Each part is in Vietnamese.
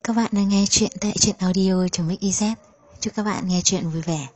các bạn đang nghe chuyện tại truyện audio.mix.iz. Chúc các bạn nghe chuyện vui vẻ.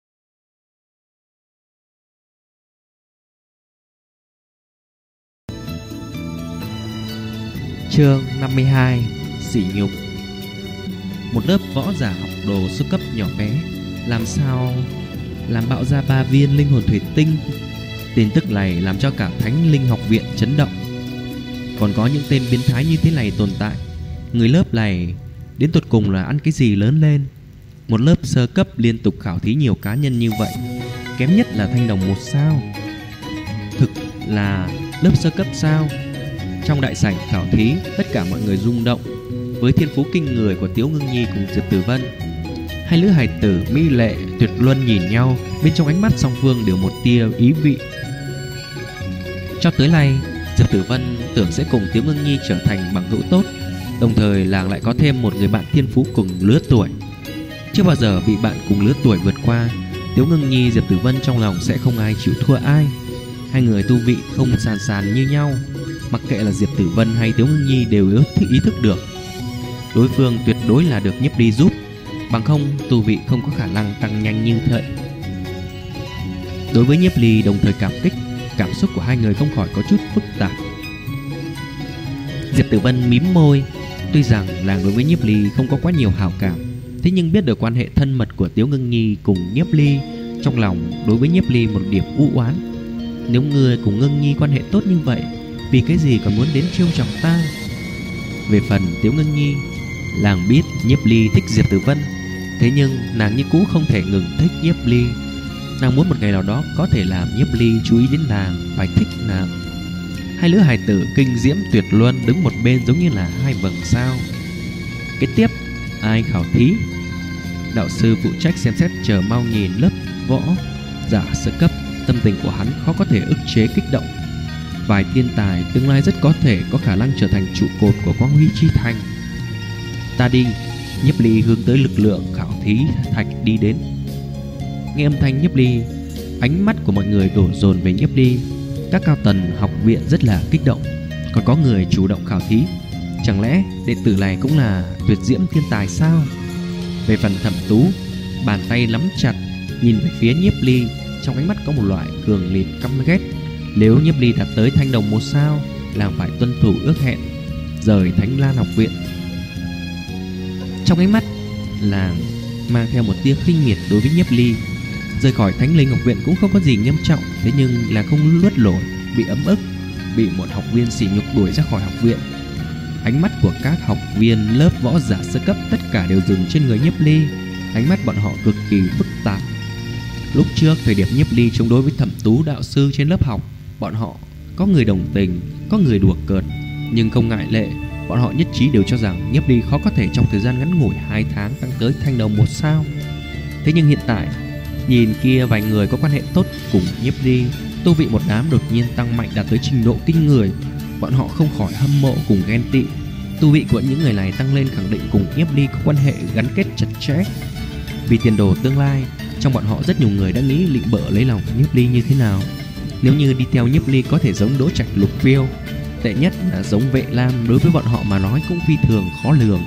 Chương 52: Sỉ nhục. Một lớp võ giả học đồ sơ cấp nhỏ bé làm sao làm bạo ra 3 viên linh hồn thủy tinh. Tin tức này làm cho cả Thánh Linh học viện chấn động. Còn có những tên biến thái như thế này tồn tại, người lớp này đến tột cùng là ăn cái gì lớn lên? Một lớp sơ cấp liên tục khảo thí nhiều cá nhân như vậy, kém nhất là Thanh Đồng 1 sao. Thực là lớp sơ cấp sao? Trong đại sảnh khảo thí, tất cả mọi người rung động với thiên phú kinh người của Tiếu Ngưng Nhi cùng Diệp Tử Vân. Hai lữ hài tử mỹ lệ tuyệt luân nhìn nhau, bên trong ánh mắt song phương đều một tia ý vị. Cho tới nay, Diệp Tử Vân tưởng sẽ cùng Tiếu Ngưng Nhi trở thành bằng hữu tốt, đồng thời làng lại có thêm một người bạn thiên phú cùng lứa tuổi. Chưa bao giờ bị bạn cùng lứa tuổi vượt qua, Tiếu Ngưng Nhi, Diệp Tử Vân trong lòng sẽ không ai chịu thua ai. Hai người tu vị không sàn sàn như nhau, mặc kệ là Diệp Tử Vân hay Tiếu Ngưng Nhi đều ý thức được đối phương tuyệt đối là được Nhiếp Ly giúp, bằng không tu vị không có khả năng tăng nhanh như vậy. Đối với Nhiếp Ly đồng thời cảm kích, cảm xúc của hai người không khỏi có chút phức tạp. Diệp Tử Vân mím môi, tuy rằng làng đối với Nhiếp Ly không có quá nhiều hảo cảm, thế nhưng biết được quan hệ thân mật của Tiếu Ngưng Nhi cùng Nhiếp Ly, trong lòng đối với Nhiếp Ly một điểm u oán. Nếu người cùng Ngưng Nhi quan hệ tốt như vậy, vì cái gì còn muốn đến trêu chọc ta? Về phần Tiếu Ngưng Nhi, làng biết Nhiếp Ly thích Diệp Tử Vân, thế nhưng nàng như cũ không thể ngừng thích Nhiếp Ly. Nàng muốn một ngày nào đó có thể làm Nhiếp Ly chú ý đến nàng, phải thích nàng. Hai lữ hài tử kinh diễm tuyệt luân đứng một bên giống như là hai vầng sao. Kế tiếp, ai khảo thí? Đạo sư phụ trách xem xét chờ mau nhìn lớp võ giả sơ cấp, tâm tình của hắn khó có thể ức chế kích động. Vài thiên tài tương lai rất có thể có khả năng trở thành trụ cột của Quang Huy Chi Thành. Ta đi. Nhiếp Ly hướng tới lực lượng khảo thí thạch đi đến. Nghe âm thanh Nhiếp Ly, ánh mắt của mọi người đổ dồn về Nhiếp Ly. Các cao tầng học viện rất là kích động, còn có người chủ động khảo thí. Chẳng lẽ đệ tử này cũng là tuyệt diễm thiên tài sao? Về phần Thẩm Tú, bàn tay nắm chặt nhìn về phía Nhiếp Ly, trong ánh mắt có một loại cường liệt căm ghét. Nếu Nhiếp Ly đạt tới Thanh Đồng 1 sao, làng phải tuân thủ ước hẹn, rời Thánh Lan học viện. Trong ánh mắt làng mang theo một tia khinh miệt đối với Nhiếp Ly. Rời khỏi Thánh Linh học viện cũng không có gì nghiêm trọng, thế nhưng là không luất lội, bị ấm ức, bị một học viên sỉ nhục đuổi ra khỏi học viện. Ánh mắt của các học viên lớp võ giả sơ cấp tất cả đều dừng trên người Nhiếp Ly. Ánh mắt bọn họ cực kỳ phức tạp. Lúc trước thời điểm Nhiếp Ly chống đối với Thẩm Tú đạo sư trên lớp học, bọn họ có người đồng tình, có người đùa cợt, nhưng không ngại lệ, bọn họ nhất trí đều cho rằng Nhiếp Ly khó có thể trong thời gian ngắn ngủi 2 tháng tăng tới Thanh Đồng 1 sao. Thế nhưng hiện tại, nhìn kia vài người có quan hệ tốt cùng Nhiếp Ly, tu vị một đám đột nhiên tăng mạnh đạt tới trình độ kinh người, bọn họ không khỏi hâm mộ cùng ghen tị. Tu vị của những người này tăng lên khẳng định cùng Nhiếp Ly có quan hệ gắn kết chặt chẽ. Vì tiền đồ tương lai, trong bọn họ rất nhiều người đã nghĩ lịnh bợ lấy lòng Nhiếp Ly như thế nào. Nếu như đi theo Nhiếp Ly có thể giống Đỗ Trạch Lục Phiêu, tệ nhất là giống Vệ Lam, đối với bọn họ mà nói cũng phi thường khó lường,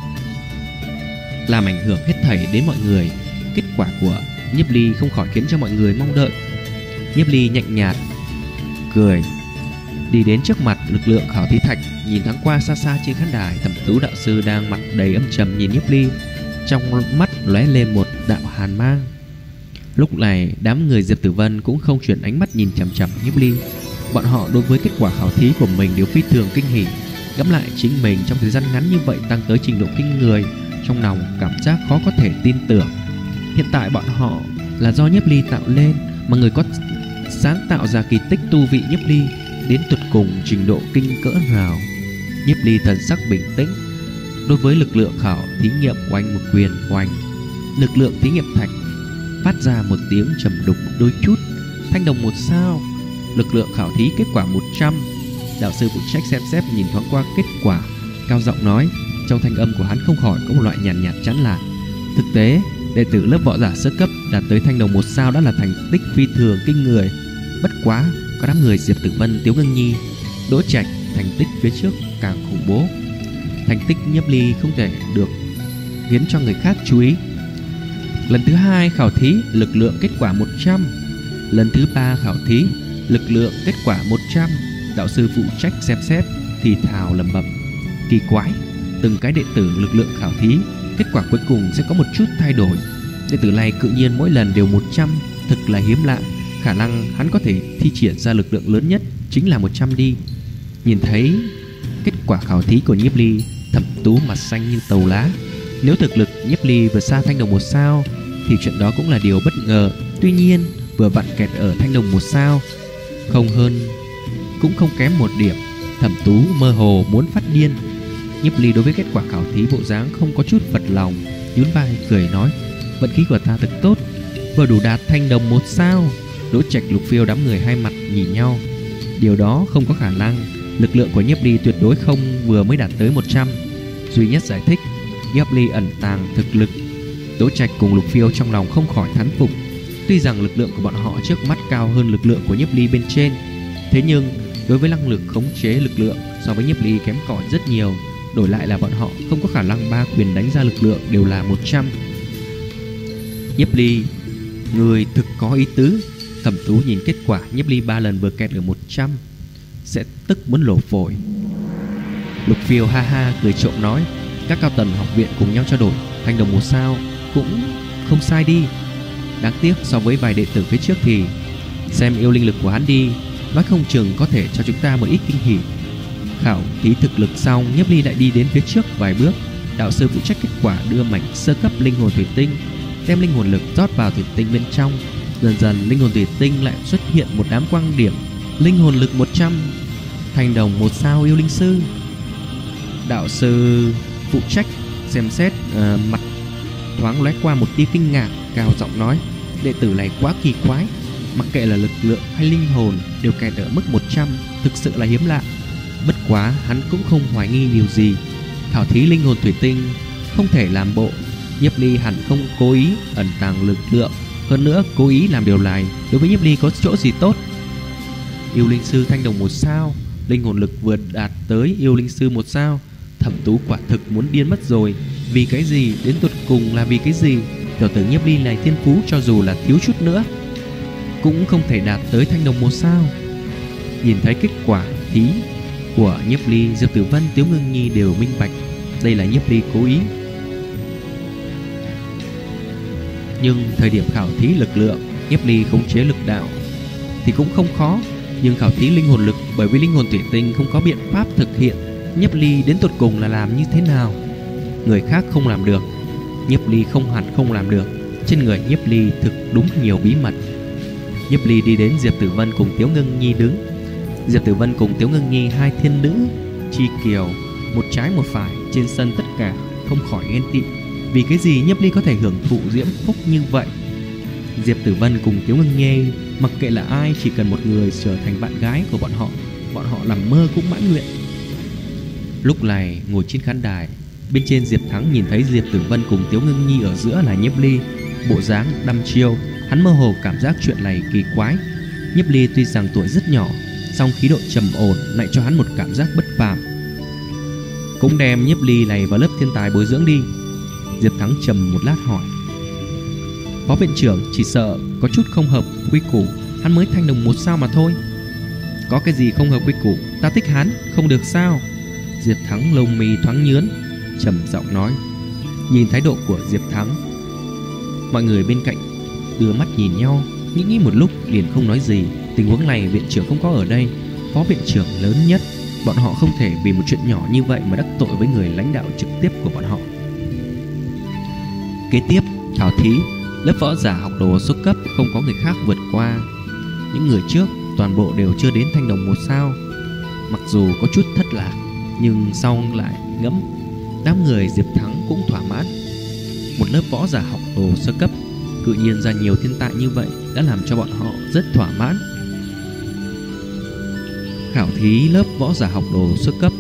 làm ảnh hưởng hết thảy đến mọi người. Kết quả của Nhiếp Ly không khỏi khiến cho mọi người mong đợi. Nhiếp Ly nhạnh nhạt cười, đi đến trước mặt lực lượng khảo thí thạch, nhìn thoáng qua xa xa trên khán đài, Thẩm Tú đạo sư đang mặt đầy âm trầm nhìn Nhiếp Ly, trong mắt lóe lên một đạo hàn mang. Lúc này đám người Diệp Tử Vân cũng không chuyển ánh mắt nhìn chằm chằm Nhiếp Ly. Bọn họ đối với kết quả khảo thí của mình đều phi thường kinh hỉ, ngẫm lại chính mình trong thời gian ngắn như vậy tăng tới trình độ kinh người, trong lòng cảm giác khó có thể tin tưởng. Hiện tại bọn họ là do Nhiếp Ly tạo lên, mà người có sáng tạo ra kỳ tích tu vị Nhiếp Ly đến tột cùng trình độ kinh cỡ nào. Nhiếp Ly thần sắc bình tĩnh, đối với lực lượng khảo thí nghiệm oanh một quyền oanh, lực lượng thí nghiệm thạch phát ra một tiếng trầm đục đôi chút. Thanh Đồng 1 sao, lực lượng khảo thí kết quả 100. Đạo sư phụ trách xem xét nhìn thoáng qua kết quả, cao giọng nói, trong thanh âm của hắn không khỏi có một loại nhàn nhạt chán nản. Thực tế, đệ tử lớp võ giả sơ cấp đạt tới Thanh Đồng 1 sao đã là thành tích phi thường kinh người. Bất quá, có đám người Diệp Tử Vân, Tiếu Ngưng Nhi, Đỗ Trạch thành tích phía trước càng khủng bố. thành tích nhiếp ly không thể được khiến cho người khác chú ý. Lần thứ 2 khảo thí lực lượng kết quả 100. Lần thứ 3 khảo thí lực lượng kết quả 100. Đạo sư phụ trách xem xét thì thào lẩm bẩm: kỳ quái, từng cái đệ tử lực lượng khảo thí kết quả cuối cùng sẽ có một chút thay đổi. Đệ tử này tự nhiên mỗi lần đều 100, thực là hiếm lạ. Khả năng hắn có thể thi triển ra lực lượng lớn nhất chính là 100 đi. Nhìn thấy kết quả khảo thí của nhiếp ly, Thẩm Tú mặt xanh như tàu lá. Nếu thực lực nhiếp ly vượt xa thanh đồng 1 sao thì chuyện đó cũng là điều bất ngờ. Tuy nhiên vừa vặn kẹt ở thanh đồng 1 sao, không hơn cũng không kém một điểm. Thẩm Tú mơ hồ muốn phát điên. Nhiếp ly đối với kết quả khảo thí bộ dáng không có chút phật lòng, nhún vai cười nói: vận khí của ta thật tốt, vừa đủ đạt thanh đồng 1 sao. Đỗ Trạch, Lục Phiêu đám người hai mặt nhìn nhau. Điều đó không có khả năng, lực lượng của nhiếp ly tuyệt đối không vừa mới đạt tới 100. Duy nhất giải thích, nhiếp ly ẩn tàng thực lực. Đỗ Trạch cùng Lục Phiêu trong lòng không khỏi thán phục. Tuy rằng lực lượng của bọn họ trước mắt cao hơn lực lượng của nhiếp ly bên trên, thế nhưng đối với năng lực khống chế lực lượng so với nhiếp ly kém cỏi rất nhiều. Đổi lại là bọn họ không có khả năng ba quyền đánh ra lực lượng đều là 100. Nhiếp ly, người thực có ý tứ. Thẩm Tú nhìn kết quả nhiếp ly 3 lần vừa kẹt ở 100 sẽ tức muốn lổ phổi. Lục Phiêu ha ha cười trộm nói: các cao tầng học viện cùng nhau trao đổi, thanh đồng 1 sao cũng không sai đi. Đáng tiếc so với vài đệ tử phía trước thì xem yêu linh lực của hắn đi, nói không chừng có thể cho chúng ta một ít kinh hỉ. Khảo thí thực lực xong, nhiếp ly lại đi đến phía trước vài bước. Đạo sư phụ trách kết quả đưa mảnh sơ cấp linh hồn thủy tinh, đem linh hồn lực rót vào thủy tinh bên trong. Dần dần linh hồn thủy tinh lại xuất hiện một đám quang điểm. Linh hồn lực 100, thanh đồng 1 sao yêu linh sư. Đạo sư phụ trách xem xét mặt thoáng lóe qua một tia kinh ngạc, cao giọng nói: đệ tử này quá kỳ quái, mặc kệ là lực lượng hay linh hồn đều kẹt ở mức 100, thực sự là hiếm lạ. Bất quá hắn cũng không hoài nghi điều gì. Khảo thí linh hồn thủy tinh không thể làm bộ, nhiếp ly hẳn không cố ý ẩn tàng lực lượng. Hơn nữa cố ý làm điều này đối với nhiếp ly có chỗ gì tốt? Yêu linh sư thanh đồng 1 sao, linh hồn lực vừa đạt tới yêu linh sư 1 sao. Thẩm Tú quả thực muốn điên mất rồi. Vì cái gì? Đến tột cùng là vì cái gì? Tiểu tử nhiếp ly này thiên phú cho dù là thiếu chút nữa cũng không thể đạt tới thanh đồng 1 sao. Nhìn thấy kết quả thí của nhiếp ly, Diệp Tử Vân, Tiếu Ngưng Nhi đều minh bạch đây là nhiếp ly cố ý. Nhưng thời điểm khảo thí lực lượng, nhiếp ly khống chế lực đạo thì cũng không khó. Nhưng khảo thí linh hồn lực, bởi vì linh hồn thủy tinh không có biện pháp thực hiện, nhiếp ly đến tột cùng là làm như thế nào? Người khác không làm được, nhiếp ly không hẳn không làm được. Trên người nhiếp ly thực đúng nhiều bí mật. Nhiếp ly đi đến Diệp Tử Vân cùng Tiếu Ngưng Nhi đứng. Diệp Tử Vân cùng Tiếu Ngưng Nhi, hai thiên nữ chi kiều, một trái một phải trên sân, tất cả không khỏi ghen tị. Vì cái gì nhiếp ly có thể hưởng thụ diễm phúc như vậy? Diệp Tử Vân cùng Tiếu Ngưng Nhi mặc kệ là ai, chỉ cần một người trở thành bạn gái của bọn họ làm mơ cũng mãn nguyện. Lúc này ngồi trên khán đài, bên trên Diệp Thắng nhìn thấy Diệp Tử Vân cùng Tiếu Ngưng Nhi ở giữa là nhiếp ly, bộ dáng đăm chiêu. Hắn mơ hồ cảm giác chuyện này kỳ quái. Nhiếp ly tuy rằng tuổi rất nhỏ, song khí độ trầm ổn lại cho hắn một cảm giác bất phàm. Cũng đem nhiếp ly này vào lớp thiên tài bồi dưỡng đi. Diệp Thắng trầm một lát hỏi: phó viện trưởng chỉ sợ có chút không hợp quy củ, hắn mới thanh đồng 1 sao mà thôi. Có cái gì không hợp quy củ? Ta thích hắn, không được sao? Diệp Thắng lông mi thoáng nhướn, trầm giọng nói. Nhìn thái độ của Diệp Thắng, mọi người bên cạnh đưa mắt nhìn nhau, nghĩ một lúc liền không nói gì. Tình huống này viện trưởng không có ở đây, phó viện trưởng lớn nhất, bọn họ không thể vì một chuyện nhỏ như vậy mà đắc tội với người lãnh đạo trực tiếp của bọn họ. Kế tiếp, khảo thí lớp võ giả học đồ số cấp, không có người khác vượt qua. Những người trước toàn bộ đều chưa đến thanh đồng 1 sao. Mặc dù có chút thất lạc, nhưng sau lại ngẫm, đám người Diệp Thắng cũng thỏa mãn. Một lớp võ giả học đồ sơ cấp tự nhiên ra nhiều thiên tài như vậy đã làm cho bọn họ rất thỏa mãn. Khảo thí lớp võ giả học đồ sơ cấp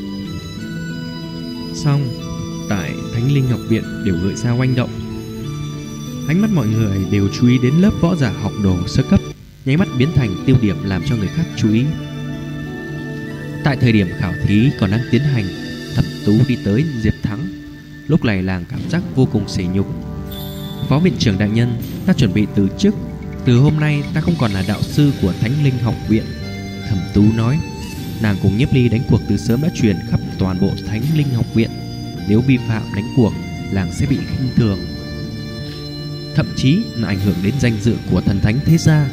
xong, tại Thánh Linh học viện đều gợi ra oanh động. Ánh mắt mọi người đều chú ý đến lớp võ giả học đồ sơ cấp, nháy mắt biến thành tiêu điểm làm cho người khác chú ý. Tại thời điểm khảo thí còn đang tiến hành, Thẩm Tú đi tới Diệp Thắng. Lúc này làng cảm giác vô cùng sỉ nhục. Phó viện trưởng đại nhân, ta chuẩn bị từ chức. Từ hôm nay ta không còn là đạo sư của Thánh Linh học viện. Thẩm Tú nói. Nàng cùng Nhiếp Ly đánh cuộc từ sớm đã truyền khắp toàn bộ Thánh Linh học viện. Nếu vi phạm đánh cuộc, làng sẽ bị khinh thường, thậm chí là ảnh hưởng đến danh dự của thần thánh thế gia.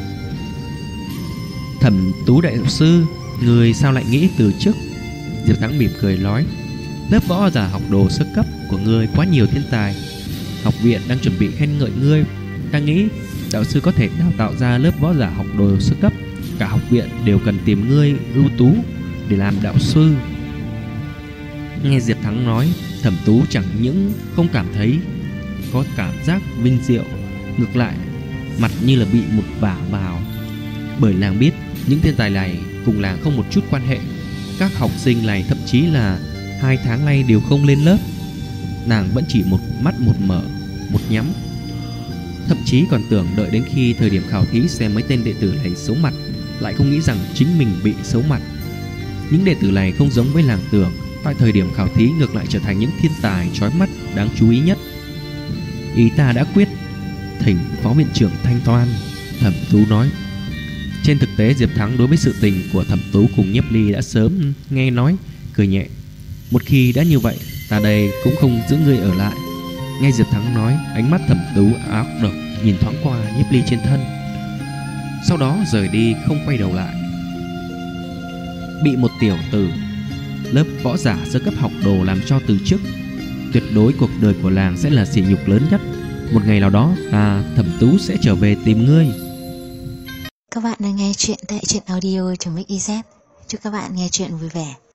Thẩm Tú đại đạo sư, người sao lại nghĩ từ chức? Diệp Thắng mỉm cười nói. Lớp võ giả học đồ sơ cấp của ngươi quá nhiều thiên tài. Học viện đang chuẩn bị khen ngợi ngươi. Ta nghĩ đạo sư có thể đào tạo ra lớp võ giả học đồ sơ cấp. Cả học viện đều cần tìm ngươi ưu tú để làm đạo sư. Nghe Diệp Thắng nói, Thẩm Tú chẳng những không cảm thấy có cảm giác vinh diệu, ngược lại mặt như là bị một vả vào. Bởi làng biết những thiên tài này cùng làng không một chút quan hệ. Các học sinh này thậm chí là 2 tháng nay đều không lên lớp. Nàng vẫn chỉ một mắt một mở một nhắm, thậm chí còn tưởng đợi đến khi thời điểm khảo thí xem mấy tên đệ tử này xấu mặt, lại không nghĩ rằng chính mình bị xấu mặt. Những đệ tử này không giống với làng tưởng, tại thời điểm khảo thí ngược lại trở thành những thiên tài chói mắt đáng chú ý nhất. Ý ta đã quyết, thỉnh phó viện trưởng thanh toán, Thẩm Tú nói. Trên thực tế Diệp Thắng đối với sự tình của Thẩm Tú cùng Nhiếp Ly đã sớm nghe nói, cười nhẹ. Một khi đã như vậy, ta đây cũng không giữ ngươi ở lại. Nghe Diệp Thắng nói, ánh mắt Thẩm Tú ác độc nhìn thoáng qua Nhiếp Ly trên thân, sau đó rời đi không quay đầu lại. Bị một tiểu tử lớp võ giả sơ cấp học đồ làm cho từ chức, tuyệt đối cuộc đời của làng sẽ là sỉ nhục lớn nhất. Một ngày nào đó ta Thẩm Tú sẽ trở về tìm ngươi. Các bạn đang nghe chuyện tại truyện audio.mix.iz. Chúc các bạn nghe chuyện vui vẻ.